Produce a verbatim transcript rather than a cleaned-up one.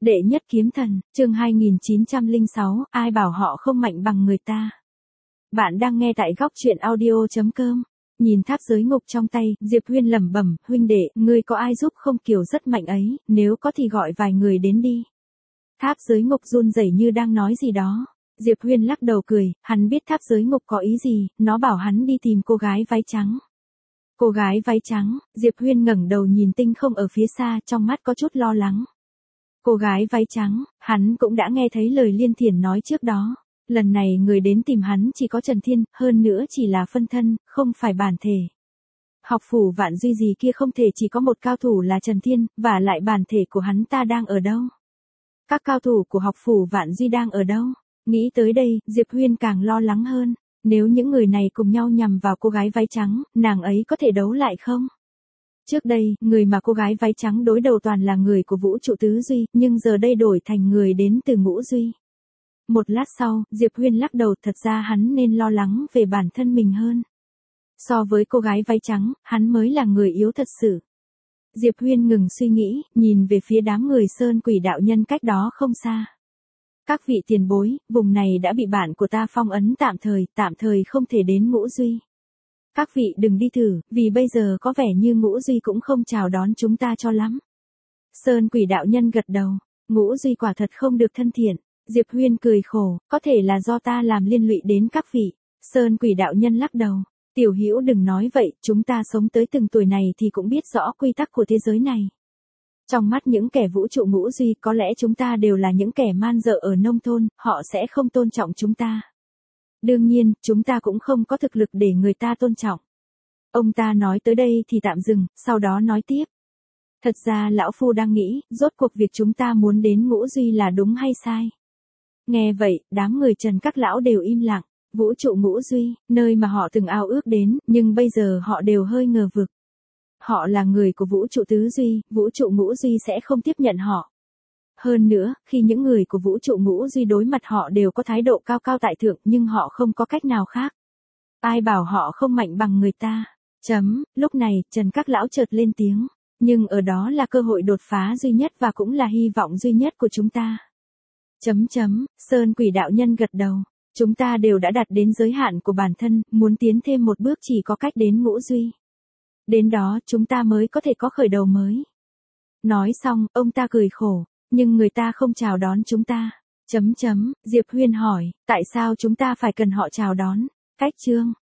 Đệ nhất kiếm thần, chương hai nghìn chín trăm lẻ sáu, ai bảo họ không mạnh bằng người ta. Bạn đang nghe tại góc truyện audio chấm com. Nhìn tháp giới ngục trong tay, Diệp Huyên lẩm bẩm, huynh đệ, ngươi có ai giúp không, kiểu rất mạnh ấy, nếu có thì gọi vài người đến đi. Tháp giới ngục run rẩy như đang nói gì đó. Diệp Huyên lắc đầu cười, hắn biết tháp giới ngục có ý gì, nó bảo hắn đi tìm cô gái váy trắng. Cô gái váy trắng, Diệp Huyên ngẩng đầu nhìn tinh không ở phía xa, trong mắt có chút lo lắng. Cô gái váy trắng, hắn cũng đã nghe thấy lời Liên Thiển nói trước đó. Lần này người đến tìm hắn chỉ có Trần Thiên, hơn nữa chỉ là phân thân, không phải bản thể. Học phủ Vạn Duy gì kia không thể chỉ có một cao thủ là Trần Thiên, và lại bản thể của hắn ta đang ở đâu? Các cao thủ của học phủ Vạn Duy đang ở đâu? Nghĩ tới đây, Diệp Huyên càng lo lắng hơn. Nếu những người này cùng nhau nhằm vào cô gái váy trắng, nàng ấy có thể đấu lại không? Trước đây, người mà cô gái váy trắng đối đầu toàn là người của vũ trụ tứ duy, nhưng giờ đây đổi thành người đến từ ngũ duy. Một lát sau, Diệp Huyên lắc đầu, thật ra hắn nên lo lắng về bản thân mình hơn. So với cô gái váy trắng, hắn mới là người yếu thật sự. Diệp Huyên ngừng suy nghĩ, nhìn về phía đám người sơn quỷ đạo nhân cách đó không xa. Các vị tiền bối, vùng này đã bị bạn của ta phong ấn tạm thời, tạm thời không thể đến ngũ duy. Các vị đừng đi thử, vì bây giờ có vẻ như ngũ duy cũng không chào đón chúng ta cho lắm. Sơn quỷ đạo nhân gật đầu, ngũ duy quả thật không được thân thiện. Diệp Huyên cười khổ, có thể là do ta làm liên lụy đến các vị. Sơn quỷ đạo nhân lắc đầu, tiểu hữu đừng nói vậy, chúng ta sống tới từng tuổi này thì cũng biết rõ quy tắc của thế giới này. Trong mắt những kẻ vũ trụ ngũ duy có lẽ chúng ta đều là những kẻ man dợ ở nông thôn, họ sẽ không tôn trọng chúng ta. Đương nhiên, chúng ta cũng không có thực lực để người ta tôn trọng. Ông ta nói tới đây thì tạm dừng, sau đó nói tiếp. Thật ra lão phu đang nghĩ, rốt cuộc việc chúng ta muốn đến ngũ duy là đúng hay sai. Nghe vậy, đám người Trần các lão đều im lặng. Vũ trụ ngũ duy, nơi mà họ từng ao ước đến, nhưng bây giờ họ đều hơi ngờ vực. Họ là người của vũ trụ tứ duy, vũ trụ ngũ duy sẽ không tiếp nhận họ. Hơn nữa, khi những người của vũ trụ ngũ duy đối mặt họ đều có thái độ cao cao tại thượng, nhưng họ không có cách nào khác. Ai bảo họ không mạnh bằng người ta? Chấm, lúc này, Trần các lão chợt lên tiếng. Nhưng ở đó là cơ hội đột phá duy nhất và cũng là hy vọng duy nhất của chúng ta. Chấm chấm, Sơn quỷ đạo nhân gật đầu. Chúng ta đều đã đạt đến giới hạn của bản thân, muốn tiến thêm một bước chỉ có cách đến ngũ duy. Đến đó, chúng ta mới có thể có khởi đầu mới. Nói xong, ông ta cười khổ, nhưng người ta không chào đón chúng ta. Chấm chấm, Diệp Huyên hỏi, tại sao chúng ta phải cần họ chào đón? Cách chương